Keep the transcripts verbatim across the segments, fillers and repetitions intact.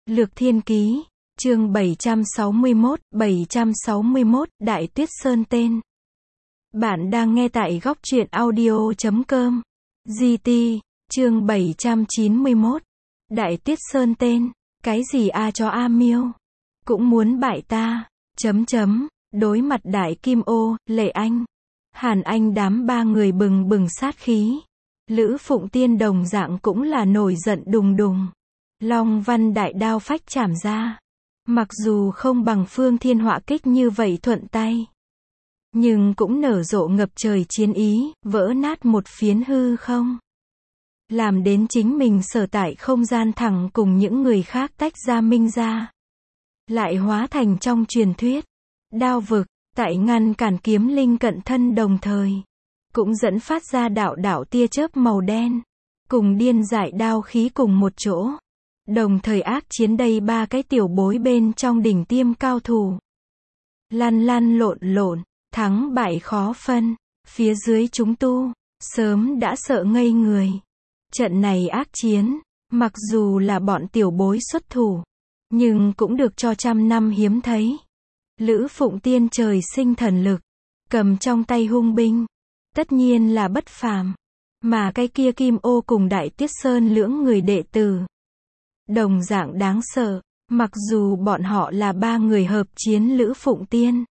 Lược Thiên Ký, chương bảy trăm sáu mươi mốt, bảy trăm sáu mươi mốt, Đại Tuyết Sơn tên. Bạn đang nghe tại góc truyện audio chấm com. giê tê, chương bảy trăm chín mươi mốt. Đại Tuyết Sơn tên, cái gì a cho a miêu? Cũng muốn bại ta, chấm chấm, đối mặt Đại Kim Ô, Lệ Anh, Hàn Anh đám ba người bừng bừng sát khí. Lữ Phụng Tiên đồng dạng cũng là nổi giận đùng đùng. Long Văn đại đao phách chảm ra. Mặc dù không bằng Phương Thiên Họa kích như vậy thuận tay, nhưng cũng nở rộ ngập trời chiến ý, vỡ nát một phiến hư không. Làm đến chính mình sở tại không gian thẳng cùng những người khác tách ra minh ra. Lại hóa thành trong truyền thuyết, đao vực, tại ngăn cản kiếm linh cận thân đồng thời. Cũng dẫn phát ra đạo đạo tia chớp màu đen. Cùng điên dại đao khí cùng một chỗ. Đồng thời ác chiến đây ba cái tiểu bối bên trong đỉnh tiêm cao thủ. Lăn lăn lộn lộn, thắng bại khó phân. Phía dưới chúng tu, sớm đã sợ ngây người. Trận này ác chiến, mặc dù là bọn tiểu bối xuất thủ, nhưng cũng được cho trăm năm hiếm thấy. Lữ Phụng Tiên trời sinh thần lực, cầm trong tay hung binh, tất nhiên là bất phàm. Mà cái kia Kim Ô cùng Đại Tuyết Sơn lưỡng người đệ tử, đồng dạng đáng sợ, mặc dù bọn họ là ba người hợp chiến Lữ Phụng Tiên.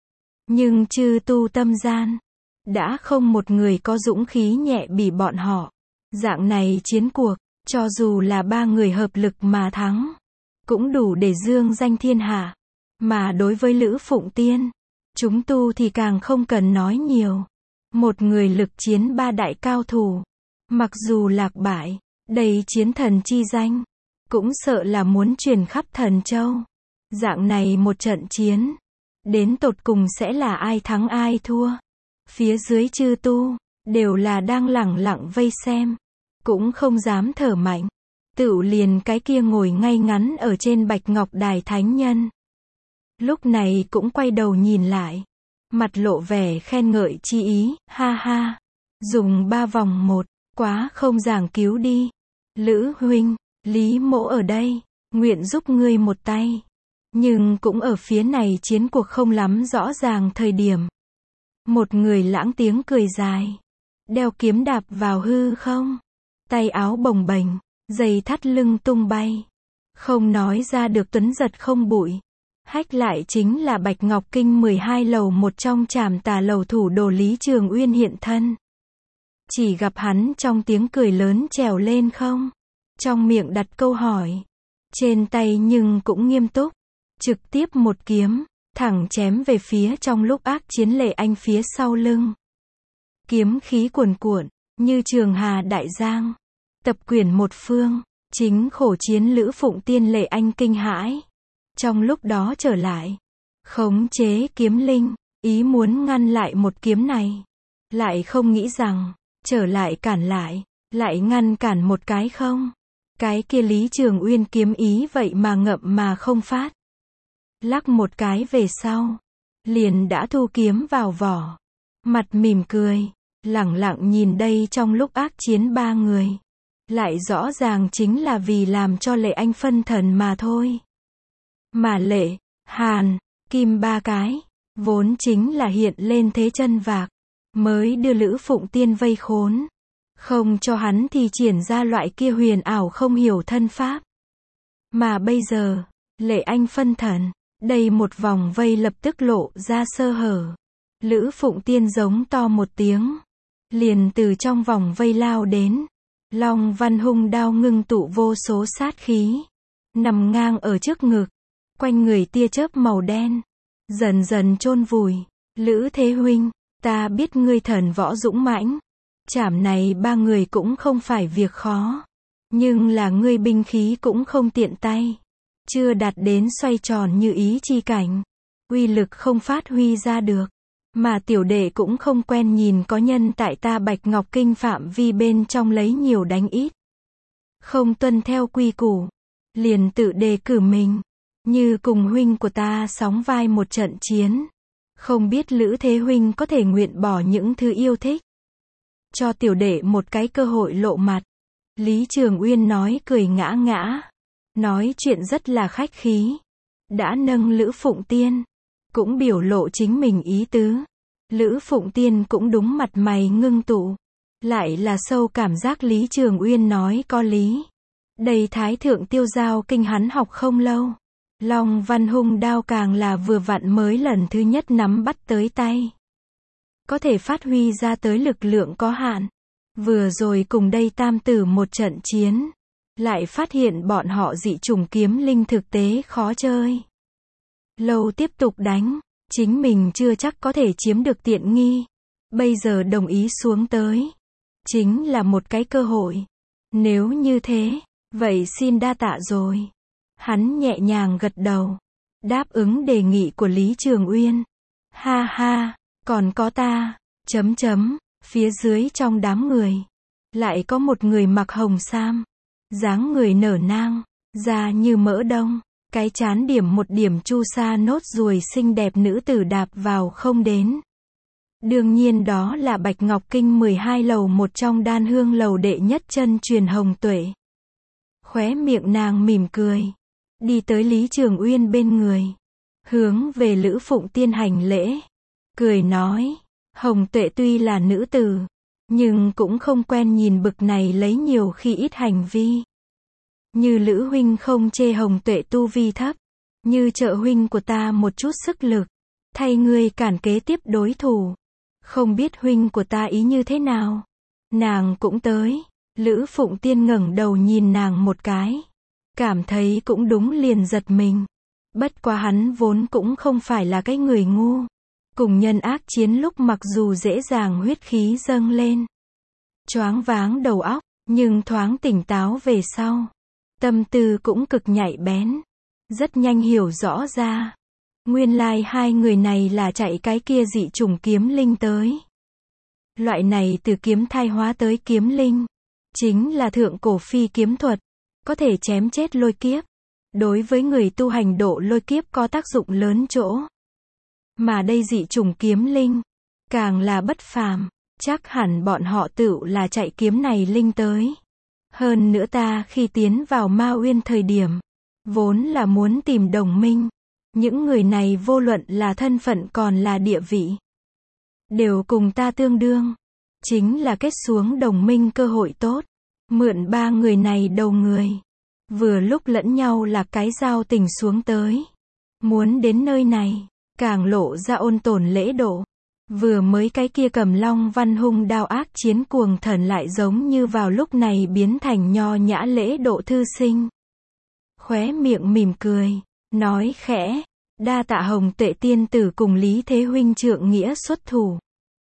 Nhưng chư tu tâm gian, đã không một người có dũng khí nhẹ bỉ bọn họ. Dạng này chiến cuộc, cho dù là ba người hợp lực mà thắng, cũng đủ để dương danh thiên hạ. Mà đối với Lữ Phụng Tiên, chúng tu thì càng không cần nói nhiều. Một người lực chiến ba đại cao thủ, mặc dù lạc bại, đầy chiến thần chi danh, cũng sợ là muốn truyền khắp thần châu. Dạng này một trận chiến, đến tột cùng sẽ là ai thắng ai thua. Phía dưới chư tu, đều là đang lẳng lặng vây xem, cũng không dám thở mạnh. Tựu liền cái kia ngồi ngay ngắn ở trên bạch ngọc đài thánh nhân, lúc này cũng quay đầu nhìn lại, mặt lộ vẻ khen ngợi chi ý, ha ha. Dùng ba vòng một, quá không giảng cứu đi. Lữ huynh, Lý mỗ ở đây, nguyện giúp ngươi một tay. Nhưng cũng ở phía này chiến cuộc không lắm rõ ràng thời điểm. Một người lãng tiếng cười dài, đeo kiếm đạp vào hư không. Tay áo bồng bềnh, giày thắt lưng tung bay. Không nói ra được tuấn giật không bụi. Hách lại chính là Bạch Ngọc Kinh mười hai lầu một trong Trảm Tà lầu thủ đồ Lý Trường Uyên hiện thân. Chỉ gặp hắn trong tiếng cười lớn trèo lên không, trong miệng đặt câu hỏi, trên tay nhưng cũng nghiêm túc, trực tiếp một kiếm, thẳng chém về phía trong lúc ác chiến Lệ Anh phía sau lưng. Kiếm khí cuồn cuộn, như trường hà đại giang, tập quyển một phương, chính khổ chiến Lữ Phụng Tiên Lệ Anh kinh hãi. Trong lúc đó trở lại, khống chế kiếm linh, ý muốn ngăn lại một kiếm này. Lại không nghĩ rằng, trở lại cản lại, lại ngăn cản một cái không. Cái kia Lý Trường Uyên kiếm ý vậy mà ngậm mà không phát. Lắc một cái về sau, liền đã thu kiếm vào vỏ. Mặt mỉm cười, lẳng lặng nhìn đây trong lúc ác chiến ba người. Lại rõ ràng chính là vì làm cho Lệ Anh phân thần mà thôi. Mà Lệ, Hàn, Kim ba cái, vốn chính là hiện lên thế chân vạc, mới đưa Lữ Phụng Tiên vây khốn. Không cho hắn thì triển ra loại kia huyền ảo không hiểu thân pháp. Mà bây giờ, Lệ Anh phân thần, đây một vòng vây lập tức lộ ra sơ hở. Lữ Phụng Tiên giống to một tiếng, liền từ trong vòng vây lao đến. Long Văn hung đao ngưng tụ vô số sát khí, nằm ngang ở trước ngực, quanh người tia chớp màu đen, dần dần chôn vùi. Lữ Thế huynh, ta biết ngươi thần võ dũng mãnh, chảm này ba người cũng không phải việc khó, nhưng là ngươi binh khí cũng không tiện tay, chưa đạt đến xoay tròn như ý chi cảnh, uy lực không phát huy ra được, mà tiểu đệ cũng không quen nhìn có nhân tại ta Bạch Ngọc Kinh phạm vi bên trong lấy nhiều đánh ít, không tuân theo quy củ, liền tự đề cử mình, như cùng huynh của ta sóng vai một trận chiến. Không biết Lữ Thế huynh có thể nguyện bỏ những thứ yêu thích, cho tiểu đệ một cái cơ hội lộ mặt. Lý Trường Uyên nói cười ngã ngã. nói chuyện rất là khách khí. Đã nâng Lữ Phụng Tiên, cũng biểu lộ chính mình ý tứ. Lữ Phụng Tiên cũng đúng mặt mày ngưng tụ. Lại là sâu cảm giác Lý Trường Uyên nói có lý. Đây Thái Thượng Tiêu Giao kinh hắn học không lâu. Long Văn Hung đao càng là vừa vặn mới lần thứ nhất nắm bắt tới tay. Có thể phát huy ra tới lực lượng có hạn. Vừa rồi cùng đây tam tử một trận chiến. Lại phát hiện bọn họ dị chủng kiếm linh thực tế khó chơi. Lâu tiếp tục đánh, chính mình chưa chắc có thể chiếm được tiện nghi. Bây giờ đồng ý xuống tới. Chính là một cái cơ hội. Nếu như thế, vậy xin đa tạ rồi. Hắn nhẹ nhàng gật đầu. Đáp ứng đề nghị của Lý Trường Uyên. Ha ha, còn có ta, chấm chấm, phía dưới trong đám người. Lại có một người mặc hồng sam. Dáng người nở nang, da như mỡ đông. Cái chán điểm một điểm chu sa nốt ruồi xinh đẹp nữ tử đạp vào không đến. Đương nhiên đó là Bạch Ngọc Kinh mười hai lầu một trong Đan Hương lầu đệ nhất chân truyền Hồng Tuệ. Khóe miệng nàng mỉm cười. Đi tới Lý Trường Uyên bên người. Hướng về Lữ Phụng Tiên hành lễ. Cười nói. Hồng Tuệ tuy là nữ tử. Nhưng cũng không quen nhìn bực này lấy nhiều khi ít hành vi. Như Lữ huynh không chê Hồng Tuệ tu vi thấp. Như trợ huynh của ta một chút sức lực. Thay ngươi cản kế tiếp đối thủ. Không biết huynh của ta ý như thế nào. Nàng cũng tới. Lữ Phụng Tiên ngẩng đầu nhìn nàng một cái. Cảm thấy cũng đúng liền giật mình. Bất quá hắn vốn cũng không phải là cái người ngu. Cùng nhân ác chiến lúc mặc dù dễ dàng huyết khí dâng lên. Choáng váng đầu óc, nhưng thoáng tỉnh táo về sau. Tâm tư cũng cực nhạy bén. Rất nhanh hiểu rõ ra. Nguyên lai hai người này là chạy cái kia dị chủng kiếm linh tới. Loại này từ kiếm thai hóa tới kiếm linh. Chính là thượng cổ phi kiếm thuật. Có thể chém chết lôi kiếp. Đối với người tu hành độ lôi kiếp có tác dụng lớn chỗ. Mà đây dị chủng kiếm linh. Càng là bất phàm. Chắc hẳn bọn họ tự là chạy kiếm này linh tới. Hơn nữa ta khi tiến vào Ma Uyên thời điểm. Vốn là muốn tìm đồng minh. Những người này vô luận là thân phận còn là địa vị. Đều cùng ta tương đương. Chính là kết xuống đồng minh cơ hội tốt. Mượn ba người này đầu người. Vừa lúc lẫn nhau là cái giao tình xuống tới. Muốn đến nơi này. Càng lộ ra ôn tồn lễ độ. Vừa mới cái kia cầm Long Văn Hung đao ác chiến cuồng thần lại giống như vào lúc này biến thành nho nhã lễ độ thư sinh. Khóe miệng mỉm cười. Nói khẽ. Đa tạ Hồng Tuệ tiên tử cùng Lý Thế huynh trượng nghĩa xuất thủ.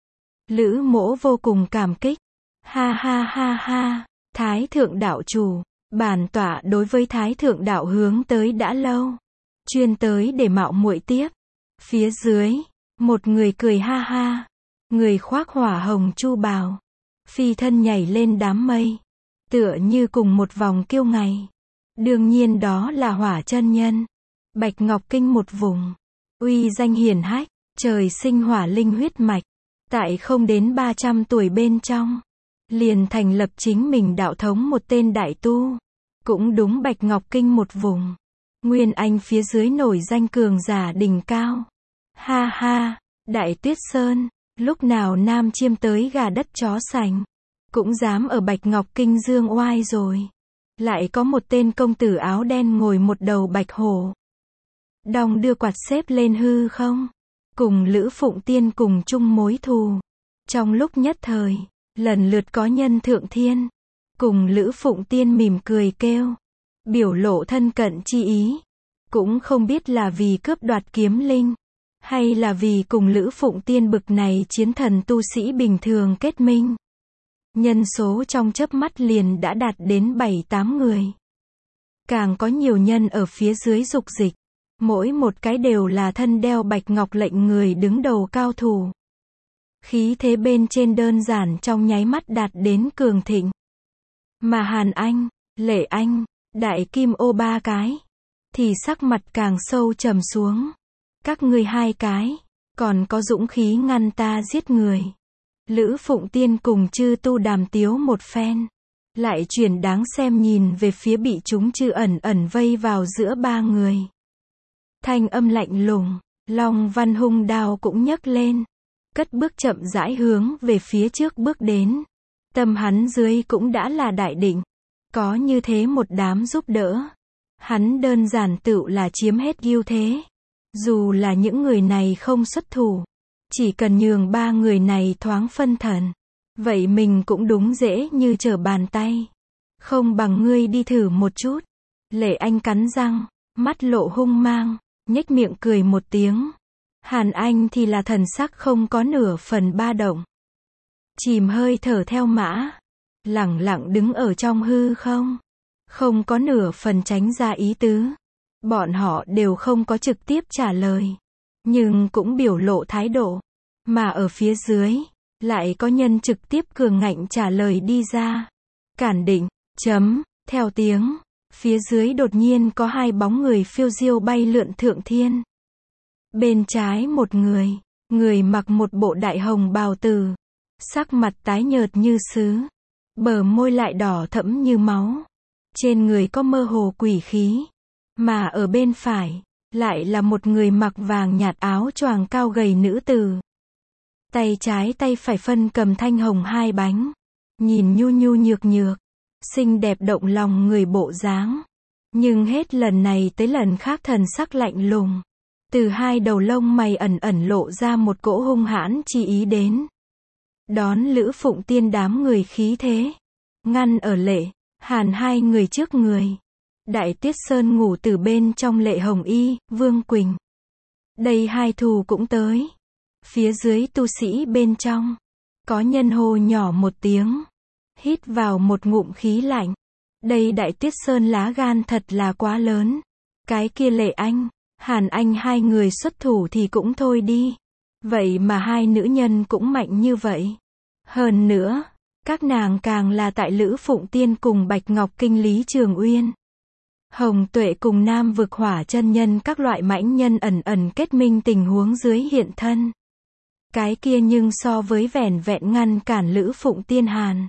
Lữ Mỗ vô cùng cảm kích. Ha ha ha ha. Thái thượng đạo chủ. Bản tọa đối với Thái thượng đạo hướng tới đã lâu. Chuyên tới để mạo muội tiếp. Phía dưới. Một người cười ha ha. Người khoác hỏa hồng chu bào. Phi thân nhảy lên đám mây. Tựa như cùng một vòng kiêu ngày. Đương nhiên đó là Hỏa chân nhân. Bạch Ngọc Kinh một vùng. Uy danh hiển hách. Trời sinh hỏa linh huyết mạch. Tại không đến ba trăm tuổi bên trong. Liền thành lập chính mình đạo thống một tên đại tu. Cũng đúng Bạch Ngọc Kinh một vùng. Nguyên Anh phía dưới nổi danh cường giả đỉnh cao. Ha ha, Đại Tuyết Sơn. Lúc nào nam chiêm tới gà đất chó sành. Cũng dám ở Bạch Ngọc Kinh dương oai rồi. Lại có một tên công tử áo đen ngồi một đầu bạch hổ. Đong đưa quạt xếp lên hư không. Cùng Lữ Phụng Tiên cùng chung mối thù. Trong lúc nhất thời, lần lượt có nhân thượng thiên. Cùng Lữ Phụng Tiên mỉm cười kêu. Biểu lộ thân cận chi ý. Cũng không biết là vì cướp đoạt kiếm linh. Hay là vì cùng Lữ Phụng Tiên bực này chiến thần tu sĩ bình thường kết minh. Nhân số trong chớp mắt liền đã đạt đến bảy tám người. Càng có nhiều nhân ở phía dưới dục dịch. Mỗi một cái đều là thân đeo bạch ngọc lệnh người đứng đầu cao thủ. Khí thế bên trên đơn giản trong nháy mắt đạt đến cường thịnh. Mà Hàn Anh, Lệ Anh, Đại Kim Ô ba cái. Thì sắc mặt càng sâu trầm xuống. Các ngươi hai cái. Còn có dũng khí ngăn ta giết người. Lữ Phụng Tiên cùng chư tu đàm tiếu một phen. lại chuyển đáng xem nhìn về phía bị chúng chư ẩn ẩn vây vào giữa ba người. Thanh âm lạnh lùng, Long Văn hung đao cũng nhấc lên, cất bước chậm rãi hướng về phía trước bước đến. Tâm hắn dưới cũng đã là đại định, có như thế một đám giúp đỡ, hắn đơn giản tựu là chiếm hết ưu thế. Dù là những người này không xuất thủ, chỉ cần nhường ba người này thoáng phân thần, vậy mình cũng đúng dễ như trở bàn tay. Không bằng ngươi đi thử một chút. Lệ Anh cắn răng, mắt lộ hung mang, nhếch miệng cười một tiếng. Hàn Anh thì là thần sắc không có nửa phần ba động, chìm hơi thở theo mã, lẳng lặng đứng ở trong hư không, không có nửa phần tránh ra ý tứ. Bọn họ đều không có trực tiếp trả lời, nhưng cũng biểu lộ thái độ, mà ở phía dưới, lại có nhân trực tiếp cường ngạnh trả lời đi ra. Cản định, chấm, theo tiếng, phía dưới đột nhiên có hai bóng người phiêu diêu bay lượn thượng thiên. Bên trái một người, người mặc một bộ đại hồng bào tử, sắc mặt tái nhợt như sứ, bờ môi lại đỏ thẫm như máu, trên người có mơ hồ quỷ khí. Mà ở bên phải, lại là một người mặc vàng nhạt áo choàng cao gầy nữ tử. Tay trái tay phải phân cầm thanh hồng hai bánh, nhìn nhu nhu nhược nhược, xinh đẹp động lòng người bộ dáng. Nhưng hết lần này tới lần khác thần sắc lạnh lùng, từ hai đầu lông mày ẩn ẩn lộ ra một cỗ hung hãn chi ý đến. Đón Lữ Phụng Tiên đám người khí thế, ngăn ở Lệ, Hàn hai người trước người. Đại Tuyết Sơn ngủ từ bên trong Lệ Hồng Y, Vương Quỳnh. Đây hai thù cũng tới. Phía dưới tu sĩ bên trong, có nhân hô nhỏ một tiếng, hít vào một ngụm khí lạnh. Đây Đại Tuyết Sơn lá gan thật là quá lớn. Cái kia Lệ Anh, Hàn Anh hai người xuất thủ thì cũng thôi đi. Vậy mà hai nữ nhân cũng mạnh như vậy. Hơn nữa, các nàng càng là tại Lữ Phụng Tiên cùng Bạch Ngọc Kinh Lý Trường Uyên, Hồng Tuệ cùng Nam Vực Hỏa chân nhân các loại mãnh nhân ẩn ẩn kết minh tình huống dưới hiện thân. Cái kia nhưng so với vẻn vẹn ngăn cản Lữ Phụng Tiên Hàn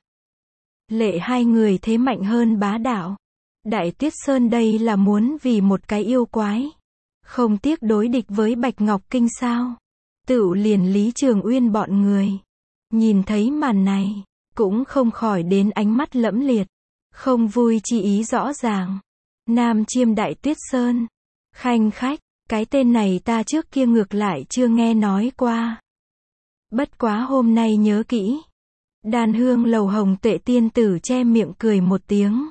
Lệ hai người thế mạnh hơn bá đạo. Đại Tuyết Sơn đây là muốn vì một cái yêu quái, không tiếc đối địch với Bạch Ngọc Kinh sao? Tựu liền Lý Trường Uyên bọn người, nhìn thấy màn này, cũng không khỏi đến ánh mắt lẫm liệt, không vui chi ý rõ ràng. Nam Chiêm Đại Tuyết Sơn, khanh khách, cái tên này ta trước kia ngược lại chưa nghe nói qua. Bất quá hôm nay nhớ kỹ. Đàn Hương Lầu Hồng Tuệ tiên tử che miệng cười một tiếng.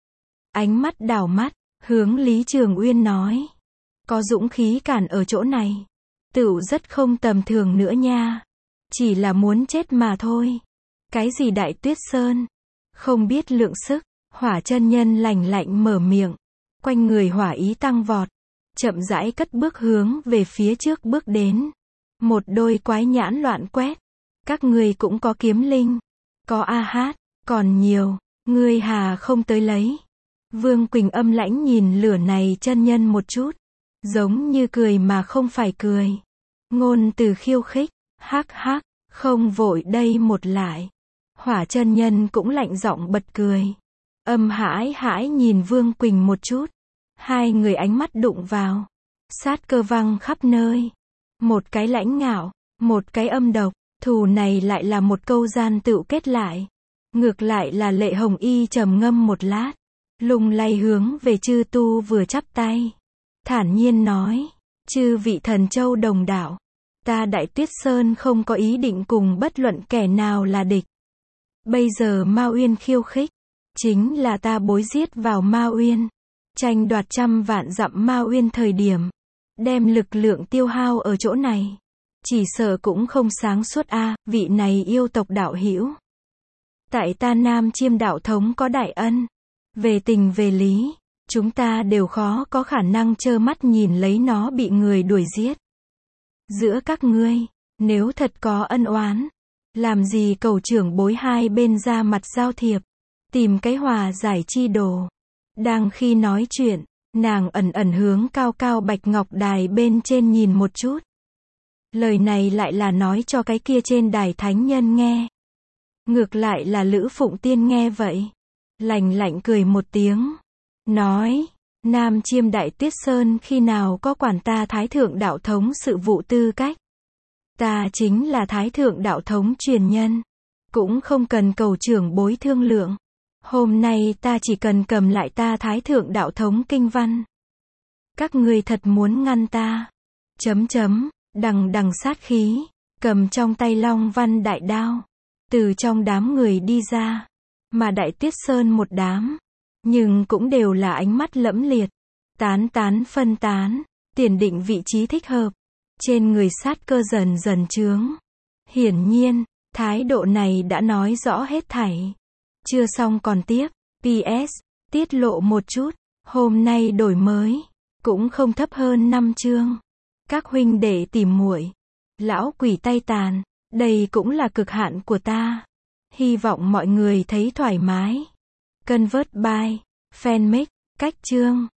Ánh mắt đảo mắt, hướng Lý Trường Uyên nói. Có dũng khí cản ở chỗ này, tựu rất không tầm thường nữa nha. Chỉ là muốn chết mà thôi. Cái gì Đại Tuyết Sơn? Không biết lượng sức, Hỏa chân nhân lạnh lạnh mở miệng. Quanh người hỏa ý tăng vọt, chậm rãi cất bước hướng về phía trước bước đến. Một đôi quái nhãn loạn quét. Các ngươi cũng có kiếm linh, có a hát, còn nhiều, ngươi hà không tới lấy. Vương Quỳnh âm lãnh nhìn lửa này chân nhân một chút, giống như cười mà không phải cười. Ngôn từ khiêu khích, hắc hắc, không vội đây một lại. Hỏa chân nhân cũng lạnh giọng bật cười. Âm hãi hãi nhìn Vương Quỳnh một chút. Hai người ánh mắt đụng vào, sát cơ văng khắp nơi. Một cái lãnh ngạo, một cái âm độc. Thù này lại là một câu gian tựu kết lại. Ngược lại là Lệ Hồng Y trầm ngâm một lát, lung lay hướng về chư tu vừa chắp tay, thản nhiên nói. Chư vị thần châu đồng đạo, ta Đại Tuyết Sơn không có ý định cùng bất luận kẻ nào là địch. Bây giờ Ma Uyên khiêu khích, chính là ta bối giết vào Ma Uyên, tranh đoạt trăm vạn dặm Ma Uyên thời điểm, đem lực lượng tiêu hao ở chỗ này. Chỉ sợ cũng không sáng suốt a, à, vị này yêu tộc đạo hữu. Tại ta Nam Chiêm đạo thống có đại ân. Về tình về lý, chúng ta đều khó có khả năng trơ mắt nhìn lấy nó bị người đuổi giết. Giữa các ngươi, nếu thật có ân oán, làm gì cầu trưởng bối hai bên ra mặt giao thiệp, tìm cái hòa giải chi đồ. Đang khi nói chuyện, nàng ẩn ẩn hướng cao cao Bạch Ngọc Đài bên trên nhìn một chút. Lời này lại là nói cho cái kia trên đài thánh nhân nghe. Ngược lại là Lữ Phụng Tiên nghe vậy, lành lạnh cười một tiếng, nói, Nam Chiêm Đại Tuyết Sơn khi nào có quản ta Thái Thượng Đạo Thống sự vụ tư cách. Ta chính là Thái Thượng Đạo Thống truyền nhân, cũng không cần cầu trưởng bối thương lượng. Hôm nay ta chỉ cần cầm lại ta Thái Thượng Đạo Thống kinh văn. Các ngươi thật muốn ngăn ta. Chấm chấm, đằng đằng sát khí, cầm trong tay Long Văn đại đao, từ trong đám người đi ra, mà Đại Tuyết Sơn một đám, nhưng cũng đều là ánh mắt lẫm liệt, tán tán phân tán, tiền định vị trí thích hợp, trên người sát cơ dần dần chướng. Hiển nhiên, thái độ này đã nói rõ hết thảy. Chưa xong còn tiếp, pê ét, tiết lộ một chút, hôm nay đổi mới, cũng không thấp hơn năm chương. Các huynh đệ tìm muội, lão quỷ tay tàn, đây cũng là cực hạn của ta. Hy vọng mọi người thấy thoải mái. Convert by Fanmic, cách chương.